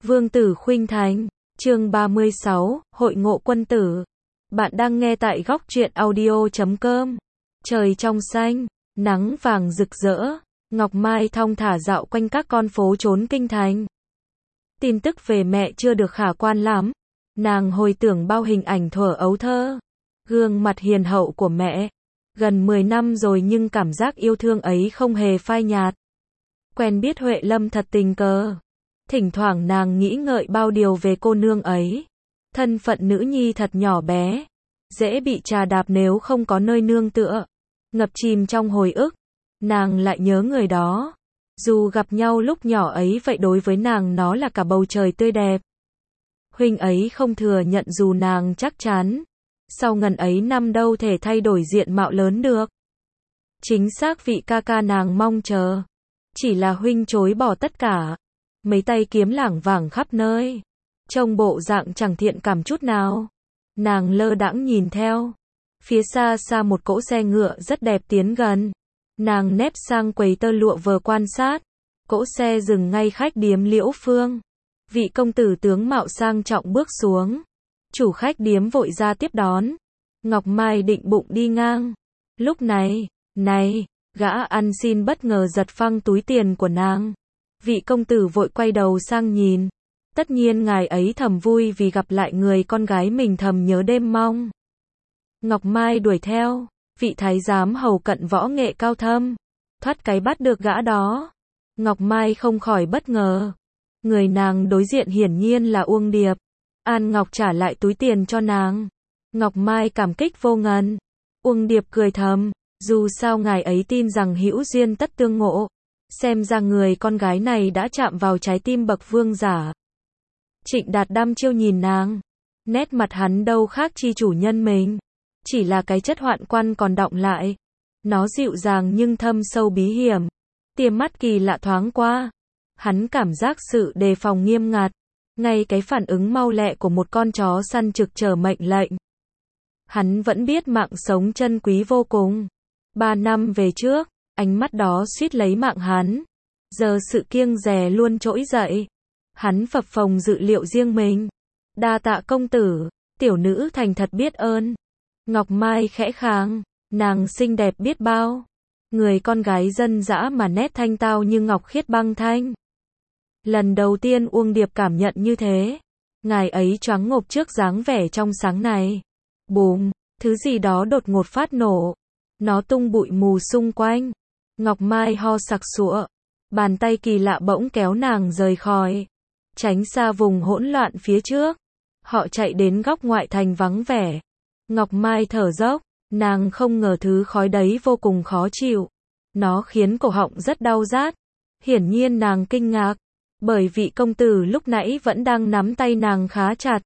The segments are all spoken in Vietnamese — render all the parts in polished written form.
Vương tử khuynh thành, chương 36, hội ngộ quân tử. Bạn đang nghe tại góc truyện audio.com. Trời trong xanh, nắng vàng rực rỡ, Ngọc Mai thong thả dạo quanh các con phố trốn kinh thành. Tin tức về mẹ chưa được khả quan lắm. Nàng hồi tưởng bao hình ảnh thuở ấu thơ. Gương mặt hiền hậu của mẹ. Gần 10 năm rồi nhưng cảm giác yêu thương ấy không hề phai nhạt. Quen biết Huệ Lâm thật tình cờ. Thỉnh thoảng nàng nghĩ ngợi bao điều về cô nương ấy. Thân phận nữ nhi thật nhỏ bé. Dễ bị trà đạp nếu không có nơi nương tựa. Ngập chìm trong hồi ức. Nàng lại nhớ người đó. Dù gặp nhau lúc nhỏ ấy vậy đối với nàng nó là cả bầu trời tươi đẹp. Huynh ấy không thừa nhận dù nàng chắc chắn. Sau ngần ấy năm đâu thể thay đổi diện mạo lớn được. Chính xác vị ca ca nàng mong chờ. Chỉ là huynh chối bỏ tất cả. Mấy tay kiếm lảng vảng khắp nơi. Trông bộ dạng chẳng thiện cảm chút nào. Nàng lơ đãng nhìn theo. Phía xa xa một cỗ xe ngựa rất đẹp tiến gần. Nàng nép sang quầy tơ lụa vừa quan sát. Cỗ xe dừng ngay khách điếm Liễu Phương. Vị công tử tướng mạo sang trọng bước xuống. Chủ khách điếm vội ra tiếp đón. Ngọc Mai định bụng đi ngang. Lúc này, gã ăn xin bất ngờ giật phăng túi tiền của nàng. Vị công tử vội quay đầu sang nhìn. Tất nhiên ngài ấy thầm vui vì gặp lại người con gái mình thầm nhớ đêm mong. Ngọc Mai đuổi theo. Vị thái giám hầu cận võ nghệ cao thâm. Thoát cái bắt được gã đó. Ngọc Mai không khỏi bất ngờ. Người nàng đối diện hiển nhiên là Uông Điệp. An Ngọc trả lại túi tiền cho nàng. Ngọc Mai cảm kích vô ngần. Uông Điệp cười thầm. Dù sao ngài ấy tin rằng hữu duyên tất tương ngộ. Xem ra người con gái này đã chạm vào trái tim bậc vương giả. Trịnh Đạt đăm chiêu nhìn nàng. Nét mặt hắn đâu khác chi chủ nhân mình. Chỉ là cái chất hoạn quan còn đọng lại. Nó dịu dàng nhưng thâm sâu bí hiểm. Tia mắt kỳ lạ thoáng qua. Hắn cảm giác sự đề phòng nghiêm ngặt. Ngay cái phản ứng mau lẹ của một con chó săn trực chờ mệnh lệnh. Hắn vẫn biết mạng sống chân quý vô cùng. 3 năm về trước, ánh mắt đó suýt lấy mạng hắn. Giờ sự kiêng dè luôn trỗi dậy. Hắn phập phồng dự liệu riêng mình. Đa tạ công tử, tiểu nữ thành thật biết ơn. Ngọc Mai khẽ khàng, nàng xinh đẹp biết bao. Người con gái dân dã mà nét thanh tao như ngọc khiết băng thanh. Lần đầu tiên Uông Điệp cảm nhận như thế. Ngài ấy choáng ngộp trước dáng vẻ trong sáng này. Bùm, thứ gì đó đột ngột phát nổ. Nó tung bụi mù xung quanh. Ngọc Mai ho sặc sụa. Bàn tay kỳ lạ bỗng kéo nàng rời khỏi. Tránh xa vùng hỗn loạn phía trước. Họ chạy đến góc ngoại thành vắng vẻ. Ngọc Mai thở dốc. Nàng không ngờ thứ khói đấy vô cùng khó chịu. Nó khiến cổ họng rất đau rát. Hiển nhiên nàng kinh ngạc. Bởi vị công tử lúc nãy vẫn đang nắm tay nàng khá chặt.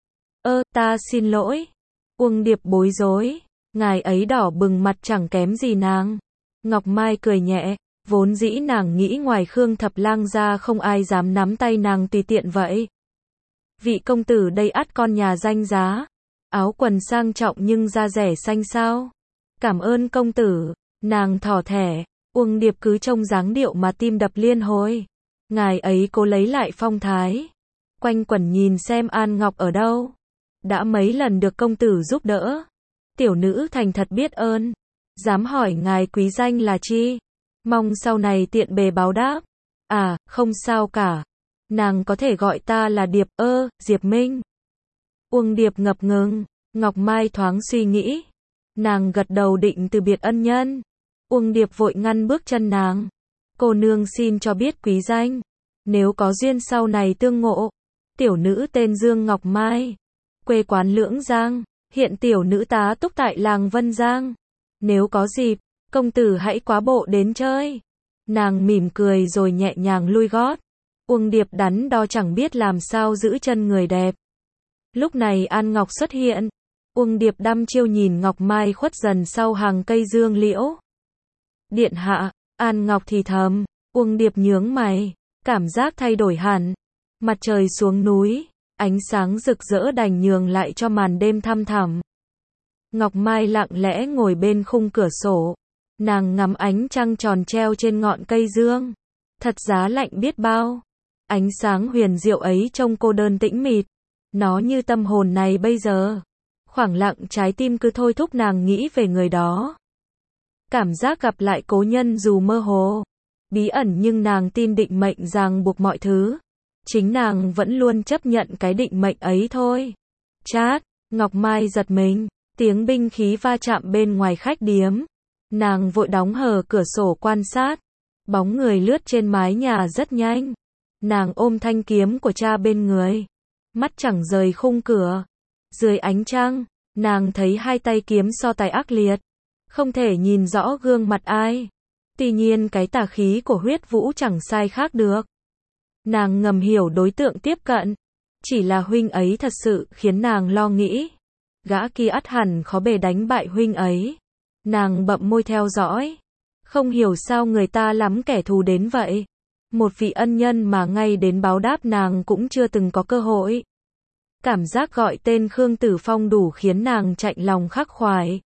Ta xin lỗi. Uông Điệp bối rối. Ngài ấy đỏ bừng mặt chẳng kém gì nàng. Ngọc Mai cười nhẹ. Vốn dĩ nàng nghĩ ngoài Khương Thập Lang ra không ai dám nắm tay nàng tùy tiện vậy. Vị công tử đây ắt con nhà danh giá. Áo quần sang trọng nhưng da rẻ xanh sao. Cảm ơn công tử. Nàng thỏ thẻ. Uông Điệp cứ trông dáng điệu mà tim đập liên hồi. Ngài ấy cố lấy lại phong thái. Quanh quẩn nhìn xem An Ngọc ở đâu. Đã mấy lần được công tử giúp đỡ. Tiểu nữ thành thật biết ơn. Dám hỏi ngài quý danh là chi? Mong sau này tiện bề báo đáp. À, không sao cả. Nàng có thể gọi ta là Điệp, Diệp Minh. Uông Điệp ngập ngừng. Ngọc Mai thoáng suy nghĩ. Nàng gật đầu định từ biệt ân nhân. Uông Điệp vội ngăn bước chân nàng. Cô nương xin cho biết quý danh. Nếu có duyên sau này tương ngộ. Tiểu nữ tên Dương Ngọc Mai. Quê quán Lưỡng Giang. Hiện tiểu nữ tá túc tại làng Vân Giang. Nếu có dịp, công tử hãy quá bộ đến chơi. Nàng mỉm cười rồi nhẹ nhàng lui gót. Uông Điệp đắn đo chẳng biết làm sao giữ chân người đẹp. Lúc này An Ngọc xuất hiện. Uông Điệp đăm chiêu nhìn Ngọc Mai khuất dần sau hàng cây dương liễu. Điện hạ, An Ngọc thì thầm. Uông Điệp nhướng mày. Cảm giác thay đổi hẳn. Mặt trời xuống núi. Ánh sáng rực rỡ đành nhường lại cho màn đêm thăm thẳm. Ngọc Mai lặng lẽ ngồi bên khung cửa sổ. Nàng ngắm ánh trăng tròn treo trên ngọn cây dương. Thật giá lạnh biết bao. Ánh sáng huyền diệu ấy trông cô đơn tĩnh mịch. Nó như tâm hồn này bây giờ. Khoảng lặng trái tim cứ thôi thúc nàng nghĩ về người đó. Cảm giác gặp lại cố nhân dù mơ hồ, bí ẩn nhưng nàng tin định mệnh ràng buộc mọi thứ. Chính nàng vẫn luôn chấp nhận cái định mệnh ấy thôi. Chát, Ngọc Mai giật mình, tiếng binh khí va chạm bên ngoài khách điếm. Nàng vội đóng hờ cửa sổ quan sát. Bóng người lướt trên mái nhà rất nhanh. Nàng ôm thanh kiếm của cha bên người. Mắt chẳng rời khung cửa. Dưới ánh trăng, nàng thấy hai tay kiếm so tài ác liệt. Không thể nhìn rõ gương mặt ai. Tuy nhiên cái tà khí của huyết vũ chẳng sai khác được. Nàng ngầm hiểu đối tượng tiếp cận. Chỉ là huynh ấy thật sự khiến nàng lo nghĩ. Gã kia ắt hẳn khó bề đánh bại huynh ấy. Nàng bậm môi theo dõi. Không hiểu sao người ta lắm kẻ thù đến vậy. Một vị ân nhân mà ngay đến báo đáp nàng cũng chưa từng có cơ hội. Cảm giác gọi tên Khương Tử Phong đủ khiến nàng chạnh lòng khắc khoải.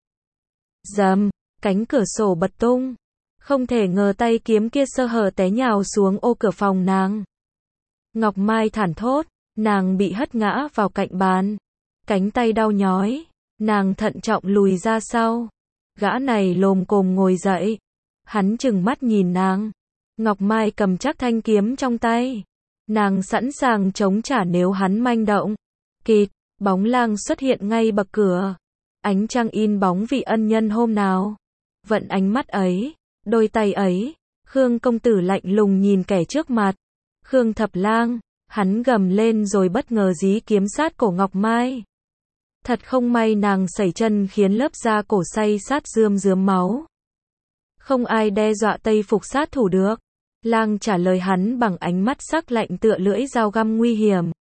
Dầm, cánh cửa sổ bật tung. Không thể ngờ tay kiếm kia sơ hở té nhào xuống ô cửa phòng nàng. Ngọc Mai thản thốt, nàng bị hất ngã vào cạnh bàn. Cánh tay đau nhói, nàng thận trọng lùi ra sau. Gã này lồm cồm ngồi dậy. Hắn trừng mắt nhìn nàng. Ngọc Mai cầm chắc thanh kiếm trong tay. Nàng sẵn sàng chống trả nếu hắn manh động. Kịt, bóng lang xuất hiện ngay bậc cửa. Ánh trăng in bóng vị ân nhân hôm nào. Vận ánh mắt ấy, đôi tay ấy. Khương công tử lạnh lùng nhìn kẻ trước mặt. Khương Thập Lang, hắn gầm lên rồi bất ngờ dí kiếm sát cổ Ngọc Mai. Thật không may nàng sẩy chân khiến lớp da cổ xay sát rươm rớm máu. Không ai đe dọa Tây Phục sát thủ được. Lang trả lời hắn bằng ánh mắt sắc lạnh tựa lưỡi dao găm nguy hiểm.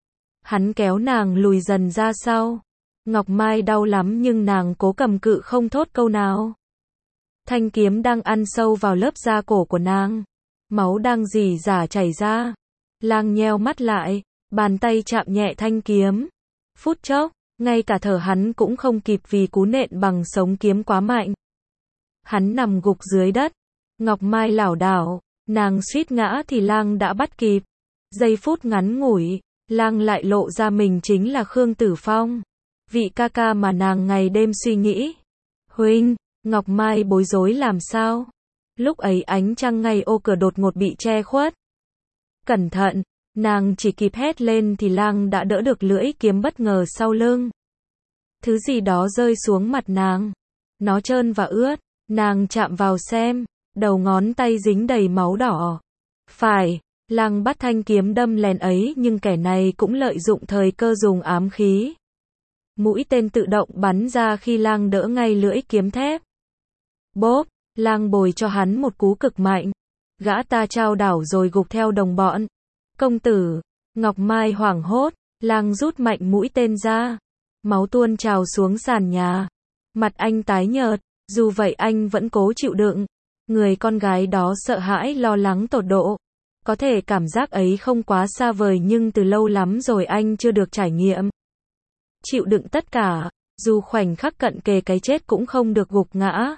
Hắn kéo nàng lùi dần ra sau. Ngọc Mai đau lắm nhưng nàng cố cầm cự không thốt câu nào. Thanh kiếm đang ăn sâu vào lớp da cổ của nàng. Máu đang rỉ rả chảy ra. Lang nheo mắt lại, bàn tay chạm nhẹ thanh kiếm. Phút chốc, ngay cả thở hắn cũng không kịp vì cú nện bằng sống kiếm quá mạnh. Hắn nằm gục dưới đất. Ngọc Mai lảo đảo, nàng suýt ngã thì Lang đã bắt kịp. Giây phút ngắn ngủi, Lang lại lộ ra mình chính là Khương Tử Phong. Vị ca ca mà nàng ngày đêm suy nghĩ. Huynh, Ngọc Mai bối rối làm sao? Lúc ấy ánh trăng ngay ô cửa đột ngột bị che khuất. Cẩn thận, nàng chỉ kịp hét lên thì Lang đã đỡ được lưỡi kiếm bất ngờ sau lưng. Thứ gì đó rơi xuống mặt nàng. Nó trơn và ướt, nàng chạm vào xem, đầu ngón tay dính đầy máu đỏ. Phải, Lang bắt thanh kiếm đâm lén ấy nhưng kẻ này cũng lợi dụng thời cơ dùng ám khí. Mũi tên tự động bắn ra khi Lang đỡ ngay lưỡi kiếm thép. Bốp, Lang bồi cho hắn một cú cực mạnh. Gã ta chao đảo rồi gục theo đồng bọn. Công tử, Ngọc Mai hoảng hốt, Lang rút mạnh mũi tên ra. Máu tuôn trào xuống sàn nhà. Mặt anh tái nhợt, dù vậy anh vẫn cố chịu đựng. Người con gái đó sợ hãi lo lắng tột độ. Có thể cảm giác ấy không quá xa vời nhưng từ lâu lắm rồi anh chưa được trải nghiệm. Chịu đựng tất cả, dù khoảnh khắc cận kề cái chết cũng không được gục ngã.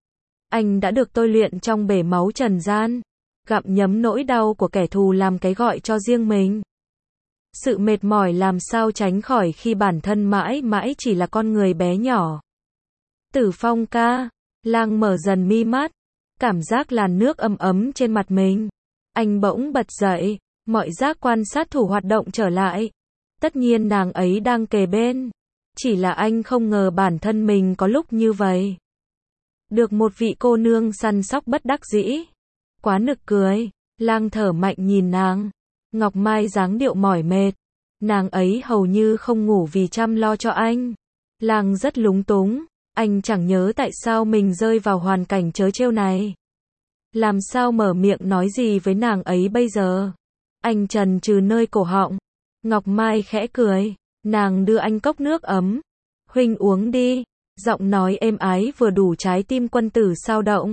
Anh đã được tôi luyện trong bể máu trần gian. Gặm nhấm nỗi đau của kẻ thù làm cái gọi cho riêng mình. Sự mệt mỏi làm sao tránh khỏi khi bản thân mãi mãi chỉ là con người bé nhỏ. Tử Phong ca, Lang mở dần mi mắt. Cảm giác làn nước ấm ấm trên mặt mình. Anh bỗng bật dậy, mọi giác quan sát thủ hoạt động trở lại. Tất nhiên nàng ấy đang kề bên. Chỉ là anh không ngờ bản thân mình có lúc như vậy. Được một vị cô nương săn sóc bất đắc dĩ. Quá nực cười. Lang thở mạnh nhìn nàng. Ngọc Mai dáng điệu mỏi mệt. Nàng ấy hầu như không ngủ vì chăm lo cho anh. Lang rất lúng túng. Anh chẳng nhớ tại sao mình rơi vào hoàn cảnh trớ trêu này. Làm sao mở miệng nói gì với nàng ấy bây giờ? Anh trần trừ nơi cổ họng. Ngọc Mai khẽ cười. Nàng đưa anh cốc nước ấm. Huynh uống đi. Giọng nói êm ái vừa đủ trái tim quân tử sao động.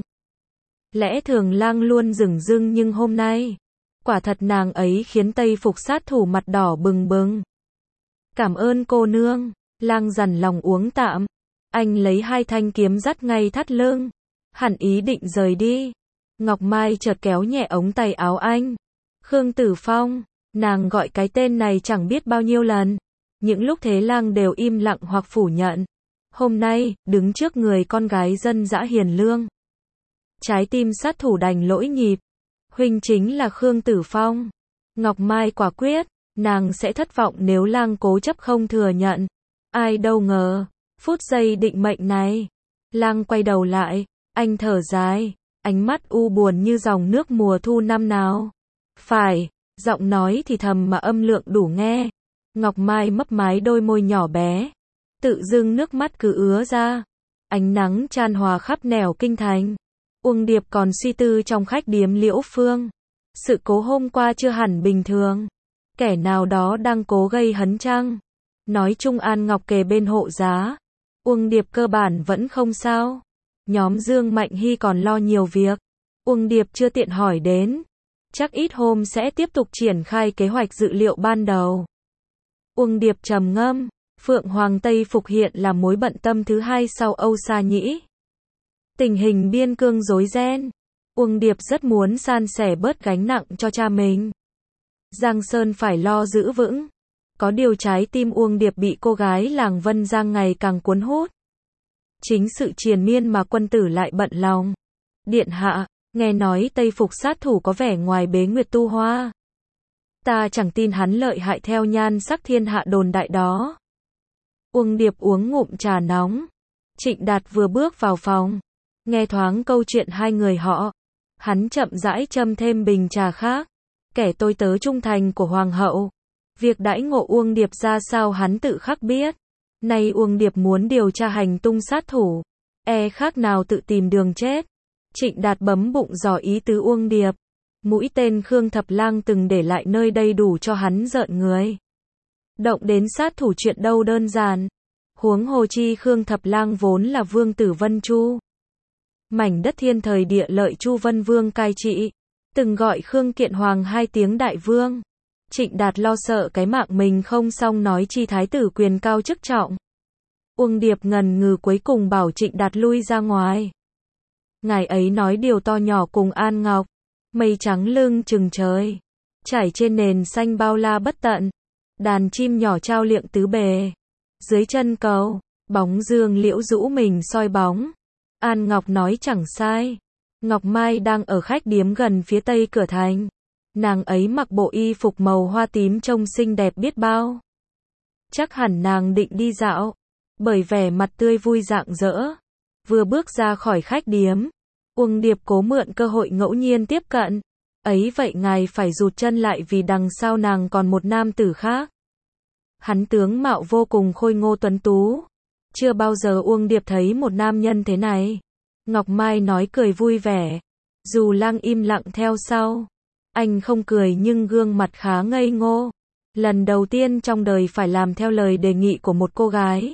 Lẽ thường Lang luôn dửng dưng nhưng hôm nay, quả thật nàng ấy khiến Tây Phục sát thủ mặt đỏ bừng bừng. Cảm ơn cô nương. Lang dằn lòng uống tạm. Anh lấy hai thanh kiếm dắt ngay thắt lưng. Hẳn ý định rời đi. Ngọc Mai chợt kéo nhẹ ống tay áo anh. Khương Tử Phong, nàng gọi cái tên này chẳng biết bao nhiêu lần. Những lúc Thế Lang đều im lặng hoặc phủ nhận. Hôm nay, đứng trước người con gái dân dã hiền lương. Trái tim sát thủ đành lỗi nhịp. Huynh chính là Khương Tử Phong. Ngọc Mai quả quyết, nàng sẽ thất vọng nếu Lang cố chấp không thừa nhận. Ai đâu ngờ, phút giây định mệnh này. Lang quay đầu lại, anh thở dài, ánh mắt u buồn như dòng nước mùa thu năm nào. Phải, giọng nói thì thầm mà âm lượng đủ nghe. Ngọc Mai mấp mái đôi môi nhỏ bé. Tự dưng nước mắt cứ ứa ra. Ánh nắng chan hòa khắp nẻo kinh thành. Uông Điệp còn suy tư trong khách điếm Liễu Phương. Sự cố hôm qua chưa hẳn bình thường. Kẻ nào đó đang cố gây hấn chăng? Nói chung An Ngọc kề bên hộ giá. Uông Điệp cơ bản vẫn không sao. Nhóm Dương Mạnh Hy còn lo nhiều việc. Uông Điệp chưa tiện hỏi đến. Chắc ít hôm sẽ tiếp tục triển khai kế hoạch dự liệu ban đầu. Uông Điệp trầm ngâm. Phượng Hoàng Tây Phục hiện là mối bận tâm thứ hai sau Âu Sa Nhĩ. Tình hình biên cương rối ren. Uông Điệp rất muốn san sẻ bớt gánh nặng cho cha mình. Giang Sơn phải lo giữ vững. Có điều trái tim Uông Điệp bị cô gái làng Vân Giang ngày càng cuốn hút. Chính sự triền miên mà quân tử lại bận lòng. Điện hạ, nghe nói Tây Phục sát thủ có vẻ ngoài bế Nguyệt Tu Hoa. Ta chẳng tin hắn lợi hại theo nhan sắc thiên hạ đồn đại đó. Uông Điệp uống ngụm trà nóng. Trịnh Đạt vừa bước vào phòng. Nghe thoáng câu chuyện hai người họ. Hắn chậm rãi châm thêm bình trà khác. Kẻ tôi tớ trung thành của Hoàng hậu. Việc đãi ngộ Uông Điệp ra sao hắn tự khắc biết. Nay Uông Điệp muốn điều tra hành tung sát thủ. Khác nào tự tìm đường chết. Trịnh Đạt bấm bụng dò ý tứ Uông Điệp. Mũi tên Khương Thập Lang từng để lại nơi đây đủ cho hắn rợn người. Động đến sát thủ chuyện đâu đơn giản. Huống hồ chi Khương Thập Lang vốn là vương tử Vân Chu. Mảnh đất thiên thời địa lợi Chu Vân Vương cai trị. Từng gọi Khương Kiện Hoàng 2 tiếng đại vương. Trịnh Đạt lo sợ cái mạng mình không xong nói chi thái tử quyền cao chức trọng. Uông Điệp ngần ngừ cuối cùng bảo Trịnh Đạt lui ra ngoài. Ngài ấy nói điều to nhỏ cùng An Ngọc. Mây trắng lưng chừng trời. Trải trên nền xanh bao la bất tận. Đàn chim nhỏ trao liệng tứ bề. Dưới chân cầu, bóng dương liễu rũ mình soi bóng. An Ngọc nói chẳng sai. Ngọc Mai đang ở khách điếm gần phía tây cửa thành. Nàng ấy mặc bộ y phục màu hoa tím trông xinh đẹp biết bao. Chắc hẳn nàng định đi dạo. Bởi vẻ mặt tươi vui rạng rỡ. Vừa bước ra khỏi khách điếm. Uông Điệp cố mượn cơ hội ngẫu nhiên tiếp cận. Ấy vậy ngài phải rụt chân lại vì đằng sau nàng còn một nam tử khác. Hắn tướng mạo vô cùng khôi ngô tuấn tú. Chưa bao giờ Uông Điệp thấy một nam nhân thế này. Ngọc Mai nói cười vui vẻ. Dù Lang im lặng theo sau. Anh không cười nhưng gương mặt khá ngây ngô. Lần đầu tiên trong đời phải làm theo lời đề nghị của một cô gái.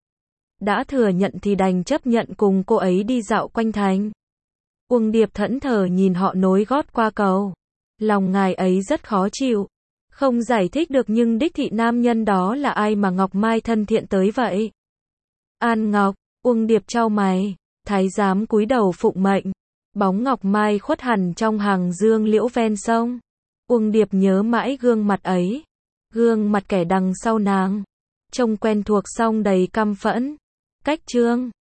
Đã thừa nhận thì đành chấp nhận cùng cô ấy đi dạo quanh thành. Uông Điệp thẫn thờ nhìn họ nối gót qua cầu. Lòng ngài ấy rất khó chịu. Không giải thích được nhưng đích thị nam nhân đó là ai mà Ngọc Mai thân thiện tới vậy? An Ngọc, Uông Điệp chau mày. Thái giám cúi đầu phụng mệnh. Bóng Ngọc Mai khuất hẳn trong hàng dương liễu ven sông. Uông Điệp nhớ mãi gương mặt ấy. Gương mặt kẻ đằng sau nàng. Trông quen thuộc song đầy căm phẫn. Cách trương.